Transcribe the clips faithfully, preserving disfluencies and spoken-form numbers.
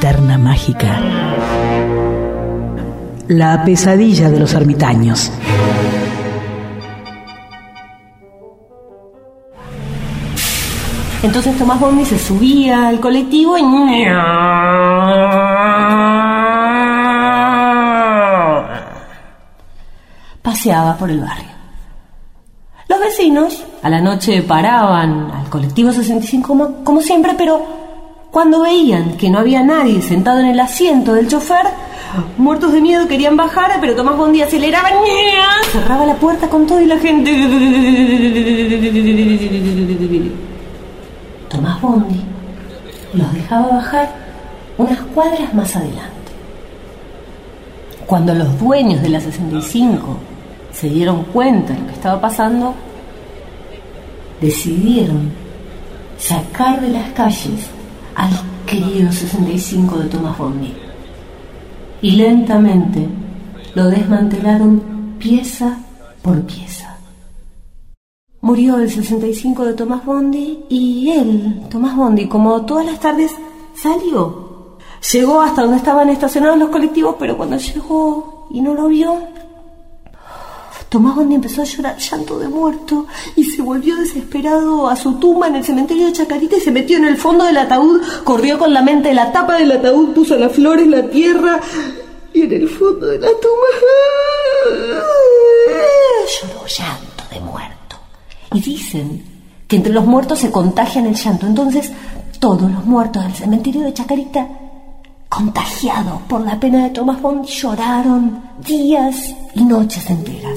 linterna mágica. La pesadilla de los ermitaños. Entonces Tomás Bondi se subía al colectivo y paseaba por el barrio. Los vecinos a la noche paraban al colectivo sesenta y cinco como, como siempre, pero cuando veían que no había nadie sentado en el asiento del chofer, muertos de miedo querían bajar, pero Tomás Bondi aceleraba, cerraba la puerta con todo y la gente. Tomás Bondi los dejaba bajar unas cuadras más adelante. Cuando los dueños de la sesenta y cinco se dieron cuenta de lo que estaba pasando, decidieron sacar de las calles al querido sesenta y cinco de Tomás Bondi y lentamente lo desmantelaron pieza por pieza. Murió el sesenta y cinco de Tomás Bondi y él, Tomás Bondi, como todas las tardes, salió. Llegó hasta donde estaban estacionados los colectivos, pero cuando llegó y no lo vio, Tomás Bondi empezó a llorar llanto de muerto y se volvió desesperado a su tumba en el cementerio de Chacarita y se metió en el fondo del ataúd, corrió con la mente la tapa del ataúd, puso las flores, la tierra y en el fondo de la tumba lloró llanto de muerto. Y dicen que entre los muertos se contagian el llanto. Entonces todos los muertos del cementerio de Chacarita, contagiados por la pena de Tomás Bondi, lloraron días y noches enteras.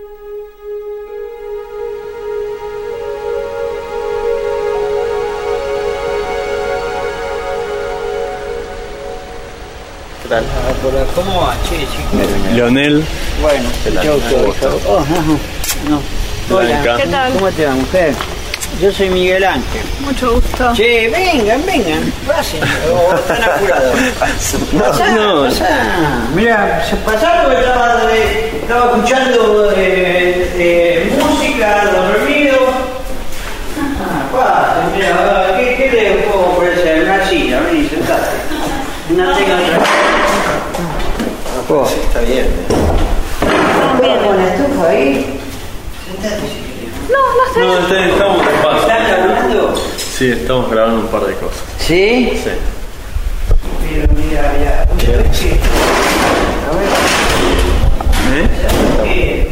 ¿Qué tal? ¿Cómo va? Che, chico. Leonel. Bueno, chau, chau. Oh, no, no. Hola, ¿qué tal? ¿Cómo te va, mujer? Yo soy Miguel Ángel. Mucho gusto. Che, vengan, vengan. Pasen. O están apurados. Pasá, no. pasá. Mira, se pasaron porque estaba, de, estaba escuchando de, de música, dormido. Ah, pasen, mira, ¿qué, qué le puedo ofrecer? Una silla, vení, sentate. Una tenga otra. Oh, está bien. ¿Puedo poner la estufa ahí? Sentate si querés. No, no sé. No, está- estamos de paso. ¿Están grabando? Sí, estamos grabando un par de cosas. ¿Sí? Sí. Pero mira, mira, ¿una vez que? A ver. ¿Eh? ¿Qué?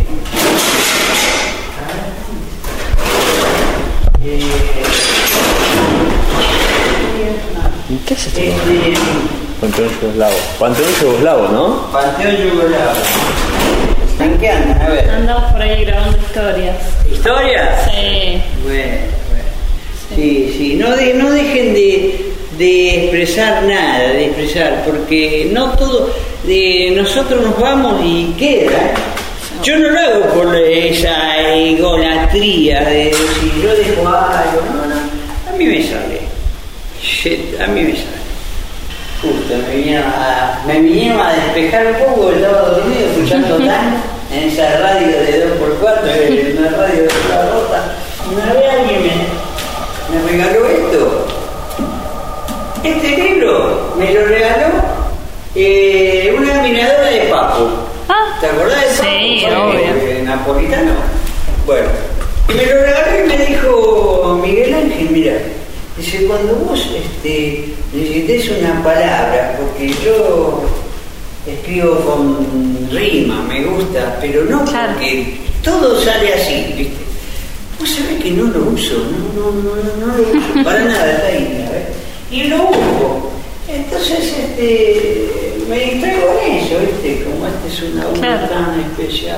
¿Qué es esto? Este, Panteón Yugoslavo. Panteón Yugoslavo, ¿no? Panteón Yugoslavo. ¿En qué andan? A ver. Andamos por ahí grabando historias. ¿Historia? Sí. Bueno, bueno. Sí, sí. No, de, no dejen de, de expresar nada, de expresar, porque no todo. De, nosotros nos vamos y queda. Yo no lo hago por esa egolatría de decir yo dejo algo. No, no. A mí me sale. Shit, a mí me sale. Justo, me vinieron a, me vinieron a despejar un poco, estaba dormido escuchando tan en esa radio de dos por cuatro, una radio de toda rota. Una vez alguien me, me regaló esto. Este libro me lo regaló eh, una admiradora de Papo. Ah, ¿Te acordás de Papo? sí, ¿Sabes? obvio. Eh, napolitano. Bueno, y me lo regaló y me dijo Miguel Ángel, mira. Dice, cuando vos este, necesites una palabra, porque yo escribo con rima, me gusta, pero no claro. Porque todo sale así, ¿viste? Vos sabés que no lo uso, no, no, no, no, no lo uso, para nada, está ahí, mira, ¿ves? Y lo uso. Entonces, este, me distraigo en eso, ¿viste? Como este es una obra Claro. tan especial.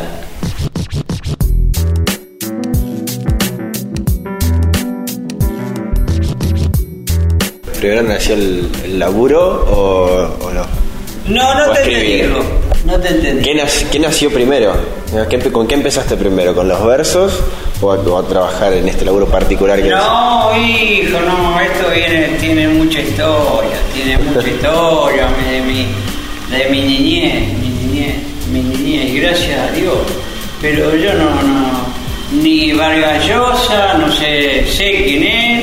¿Primero nació el, el laburo o, o no? No, no O te escribir. entendí, hijo. No te entendí. ¿Qué, nac- qué nació primero? ¿Qué empe- ¿Con qué empezaste primero? ¿Con los versos o a, o a trabajar en este laburo particular que No, hijo, no, esto viene, tiene mucha historia, tiene mucha historia de mi, de mi niñez, mi niñez, mi niñez, y gracias a Dios. Pero yo no, no, ni Vargas Llosa, no sé, sé quién es,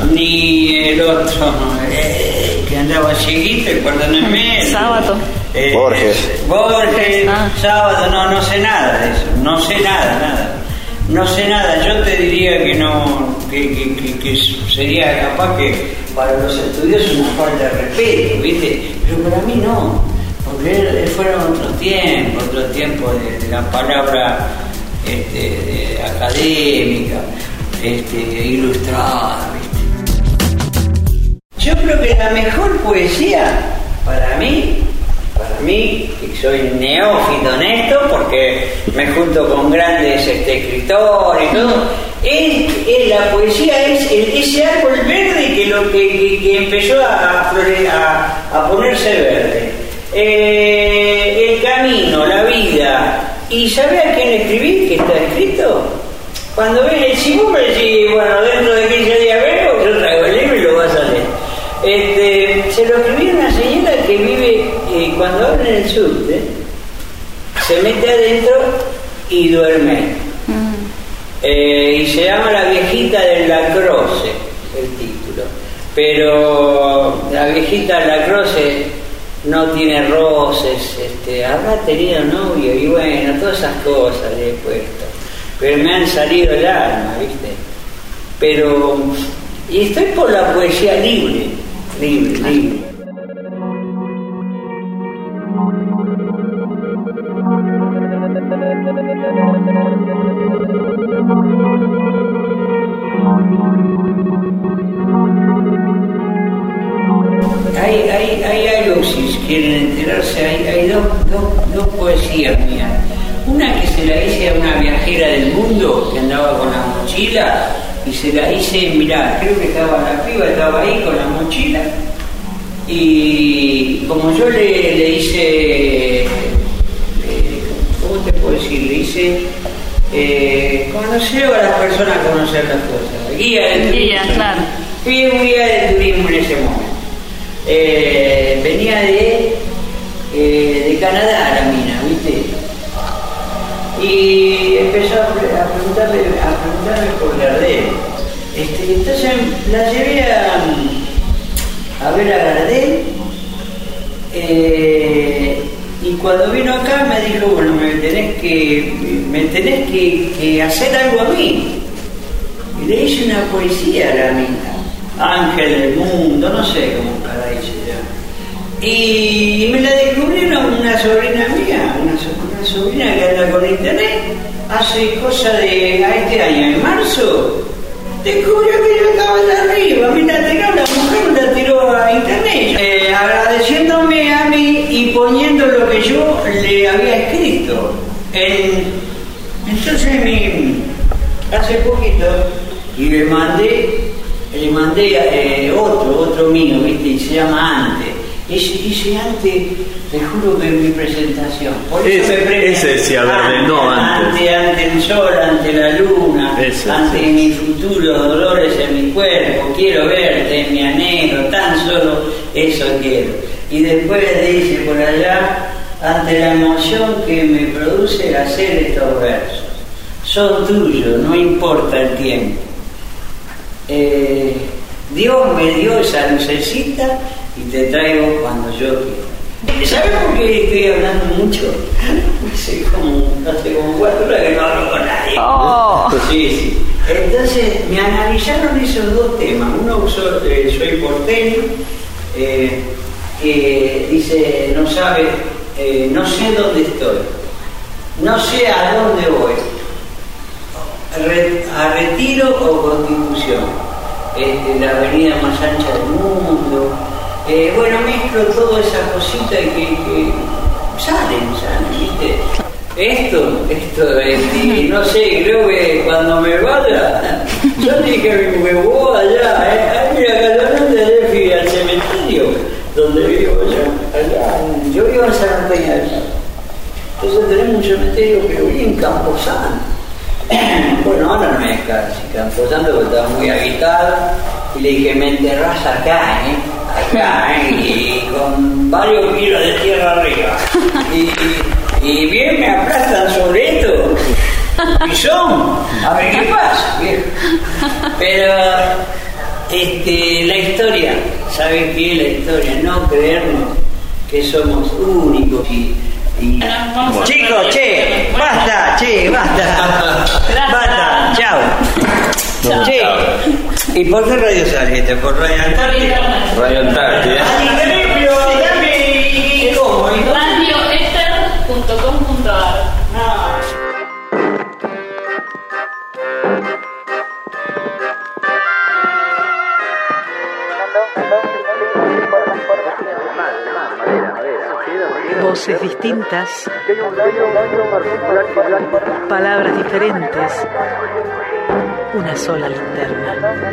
ni el otro eh, que andaba cieguito, perdónenme. Sábado. Eh, Borges. Borges, Ah. Sábado, no, no sé nada de eso, no sé nada, nada. No sé nada, yo te diría que no, que, que, que, que sería capaz que para los estudiosos una falta de respeto, ¿viste? Pero para mí no, porque fueron otros tiempos, otros tiempos de, de la palabra este, de, académica, este, ilustrada, ¿viste? Yo creo que la mejor poesía, para mí, para mí, que soy neófito en esto, porque me junto con grandes este, escritores y todo, es, es la poesía es el, ese árbol verde que lo que, que, que empezó a, a, a ponerse verde. Eh, el camino, la vida. ¿Y sabés a quién escribí? ¿Qué está escrito? Cuando ves, si vos me decís, bueno, dentro de quince días vengo, yo traigo el libro y lo vas a leer. Este, se lo escribí a una señora que vive, eh, cuando abre el subte, se mete adentro y duerme. Mm. Eh, y se llama La viejita del Lacroce, el título. Pero la viejita del Lacroce no tiene roces, este, habrá tenido novio y bueno, todas esas cosas le he puesto. Pero me han salido el alma, ¿viste? Pero, y estoy por la poesía libre, libre, libre. Hay, hay, hay algo, si quieren enterarse, hay, hay dos, dos, dos poesías mías. Una que se la hice a una viajera del mundo que andaba con la mochila y se la hice, mirá, creo que estaba la piba, estaba ahí con la mochila y como yo le, le hice, eh, ¿cómo te puedo decir? Le hice eh, conocer a las personas a conocer las cosas, guía de turismo. Guía, claro. Fui un guía de turismo en ese momento. Eh, venía de, eh, de Canadá la mina, ¿viste? Y empezó a, pre- a preguntarle a preguntarme por Gardel. Este, entonces la llevé a, a ver a Gardel eh, y cuando vino acá me dijo, bueno, me tenés que me tenés que, que hacer algo a mí. Y le hice una poesía a la mina, Ángel del Mundo, no sé cómo caray se llama. Y me la descubrieron una sobrina mía, una, so- una sobrina que anda con internet, hace cosa de a este año, en marzo, descubrió que yo estaba allá arriba, me la tiró, la mujer me la tiró a internet, eh, agradeciéndome a mí y poniendo lo que yo le había escrito. En, entonces mi, hace poquito, y le mandé le mandé eh, otro, otro mío, ¿viste? Y se llama Ante. Ese, ese Ante, te juro que en mi presentación. Por eso Ese- me premian. ese decía Verde, no antes. Ante, ante el sol, ante la luna, Ese, ante sí. mis futuros dolores en mi cuerpo. Quiero verte, mi anhelo, tan solo eso quiero. Y después dice por allá, ante la emoción que me produce hacer estos versos. Son tuyos, no importa el tiempo. Eh, Dios me dio esa lucecita y te traigo cuando yo quiero. ¿Sabes por qué estoy hablando mucho? Hace como, hace como cuatro horas que no hablo con nadie. Oh. Sí, sí. Entonces me analizaron esos dos temas. Uno, so- eh, soy porteño, eh, que dice, no sabe, eh, no sé dónde estoy, no sé a dónde voy. Re- a Retiro o Constitución, este, la avenida más ancha del mundo. Eh, bueno, mezclo todas esas cositas que, que salen, salen, ¿viste? Esto, esto, este, no sé, creo que cuando me vaya, yo dije que me voy allá, ¿eh? Ay, mira, casualmente ayer fui al cementerio donde vivo yo, allá, yo vivo en San Antonio allá. Entonces tenemos un cementerio que bien Camposanto. Bueno, ahora no es casi Camposanto porque estaba muy habitado y le dije, me enterrás acá, ¿eh? Acá, ¿eh? Y con varios kilos de tierra arriba. Y, y bien me aplastan sobre esto. Pisón, a ver qué pasa, viejo. Pero este, la historia, ¿saben qué? La historia, no creernos que somos únicos y... y... Bueno. Chicos, che, basta, che, basta. Basta, chao. Chao. Che, ¿y por qué radio sale esta? ¿Por Radio Antártida? Radio Antártida. radio ether punto com punto a r. Voces distintas, palabras diferentes, una sola linterna.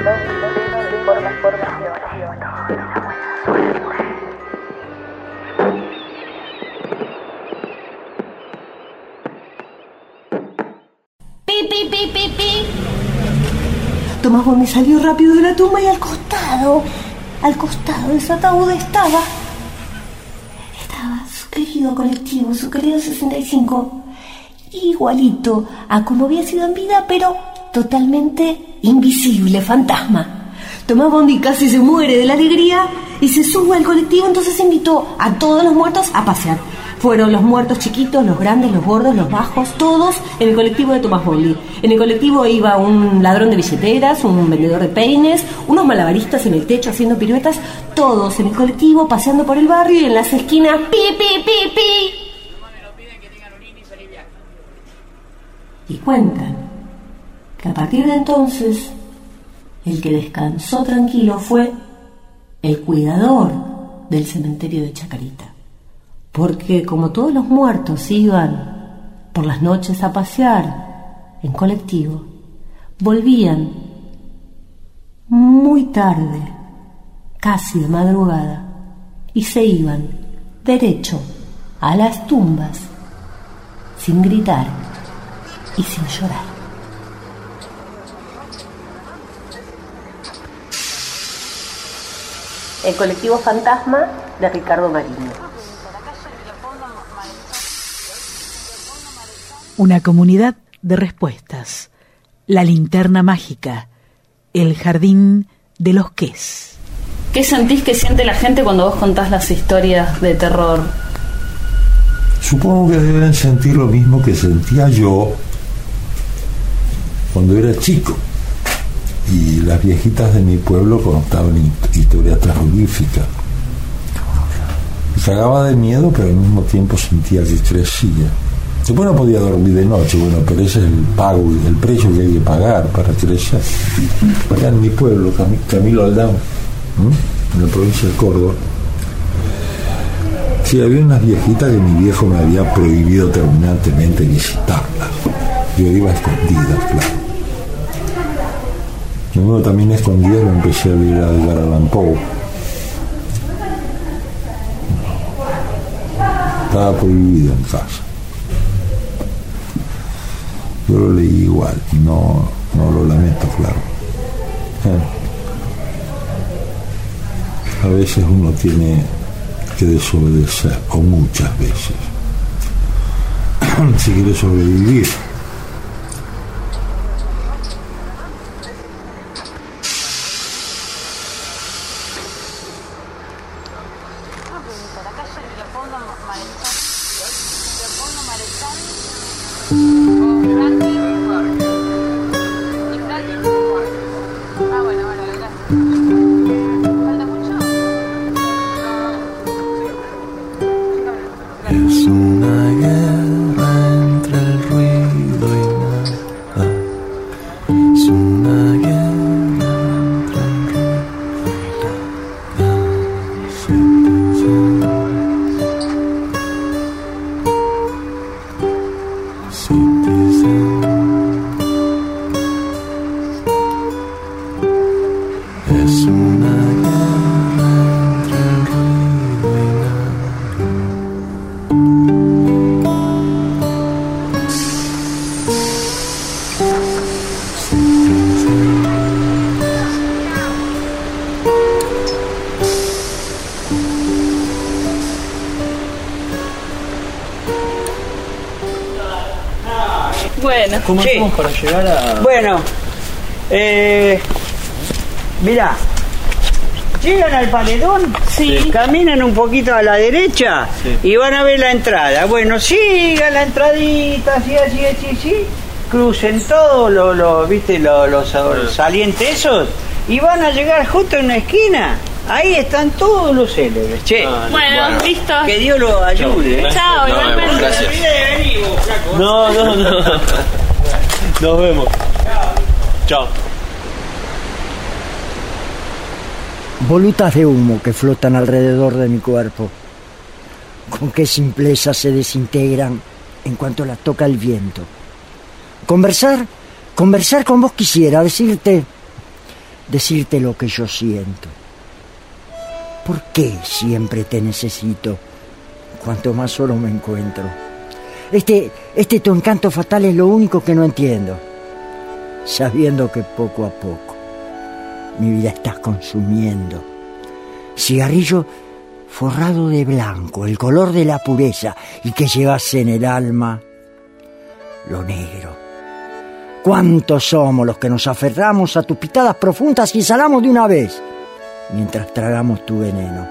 Pi, pi, pi, pi, pi. Tomás Bondi salió rápido de la tumba y al costado, al costado de su ataúd estaba... Estaba su querido colectivo, su querido sesenta y cinco. Igualito a como había sido en vida, pero totalmente invisible, fantasma. Tomás Bondi casi se muere de la alegría y se sube al colectivo, entonces invitó a todos los muertos a pasear. Fueron los muertos chiquitos, los grandes, los gordos, los bajos, todos en el colectivo de Tomás Bondi. En el colectivo iba un ladrón de billeteras, un vendedor de peines, unos malabaristas en el techo haciendo piruetas, todos en el colectivo paseando por el barrio y en las esquinas pi, pi, pi, pi. Y cuentan que a partir de entonces el que descansó tranquilo fue el cuidador del cementerio de Chacarita. Porque como todos los muertos iban por las noches a pasear en colectivo, volvían muy tarde, casi de madrugada, y se iban derecho a las tumbas sin gritar y sin llorar. El colectivo Fantasma de Ricardo Mariño. Una comunidad de respuestas. La linterna mágica. El jardín de los qués. ¿Qué sentís que siente la gente cuando vos contás las historias de terror? Supongo que deben sentir lo mismo que sentía yo cuando era chico. Y las viejitas de mi pueblo contaban historias terroríficas. Me cagaba de miedo, pero al mismo tiempo sentía que crecía. Después no podía dormir de noche, bueno, pero ese es el pago, el precio que hay que pagar para crecer. Acá en mi pueblo, Camilo Aldán, ¿eh? en la provincia de Córdoba, sí, había unas viejitas que mi viejo me había prohibido terminantemente visitarlas. Yo iba a escondidas, claro. Luego también a escondidas lo empecé a ver a Edgar Allan Poe. Estaba prohibido en casa. Yo lo leí igual, no, no lo lamento, claro. A veces uno tiene que desobedecer, o muchas veces, si quiere sobrevivir. Bueno, ¿Cómo Sí. hacemos para llegar a...? Bueno, eh, Mirá, llegan al paredón, Sí. caminan un poquito a la derecha Sí. y van a ver la entrada. Bueno, sigan la entradita, así, así, así, así. Crucen todos los, lo, ¿viste? Los, los salientes esos y van a llegar justo en una esquina. Ahí están todos los célebres. Che, Ah, Bueno, listo. que Dios los ayude. ¿eh? Chao, Nos vemos, igualmente. gracias. de venir, vos, flaco. No, no, no. Nos vemos. Chao. Volutas de humo que flotan alrededor de mi cuerpo. Con qué simpleza se desintegran en cuanto las toca el viento. Conversar, conversar con vos quisiera, decirte, decirte lo que yo siento. ¿Por qué siempre te necesito? Cuanto más solo me encuentro. Este, este tu encanto fatal es lo único que no entiendo. Sabiendo que poco a poco mi vida estás consumiendo. Cigarrillo forrado de blanco, el color de la pureza, y que llevas en el alma lo negro. ¿Cuántos somos los que nos aferramos a tus pitadas profundas y exhalamos de una vez, mientras tragamos tu veneno?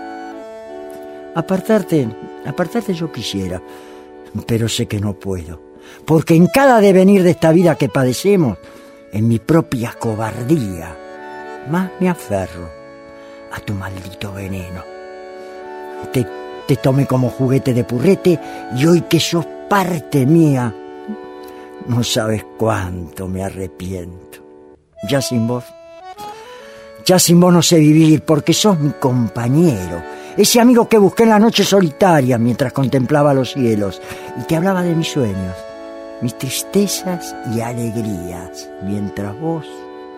Apartarte, apartarte yo quisiera, pero sé que no puedo, porque en cada devenir de esta vida que padecemos, en mi propia cobardía, más me aferro a tu maldito veneno. Te, te tomé como juguete de purrete y hoy que sos parte mía, no sabes cuánto me arrepiento. Ya sin vos, ya sin vos no sé vivir, porque sos mi compañero, ese amigo que busqué en la noche solitaria mientras contemplaba los cielos y te hablaba de mis sueños, mis tristezas y alegrías, mientras vos,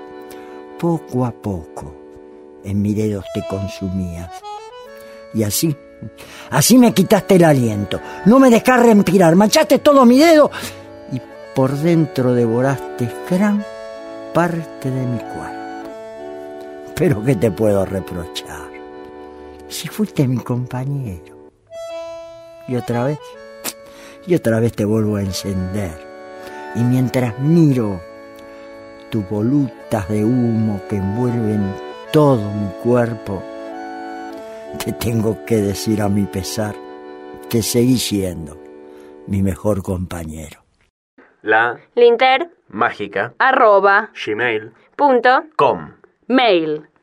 poco a poco, en mis dedos te consumías. Y así, así me quitaste el aliento, no me dejás respirar, manchaste todo mi dedo y por dentro devoraste gran parte de mi cuerpo. Pero ¿qué te puedo reprochar? Si fuiste mi compañero. Y otra vez, y otra vez te vuelvo a encender. Y mientras miro tus volutas de humo que envuelven todo mi cuerpo, te tengo que decir a mi pesar que seguí siendo mi mejor compañero. La Linter mágica arroba gmail punto com mail.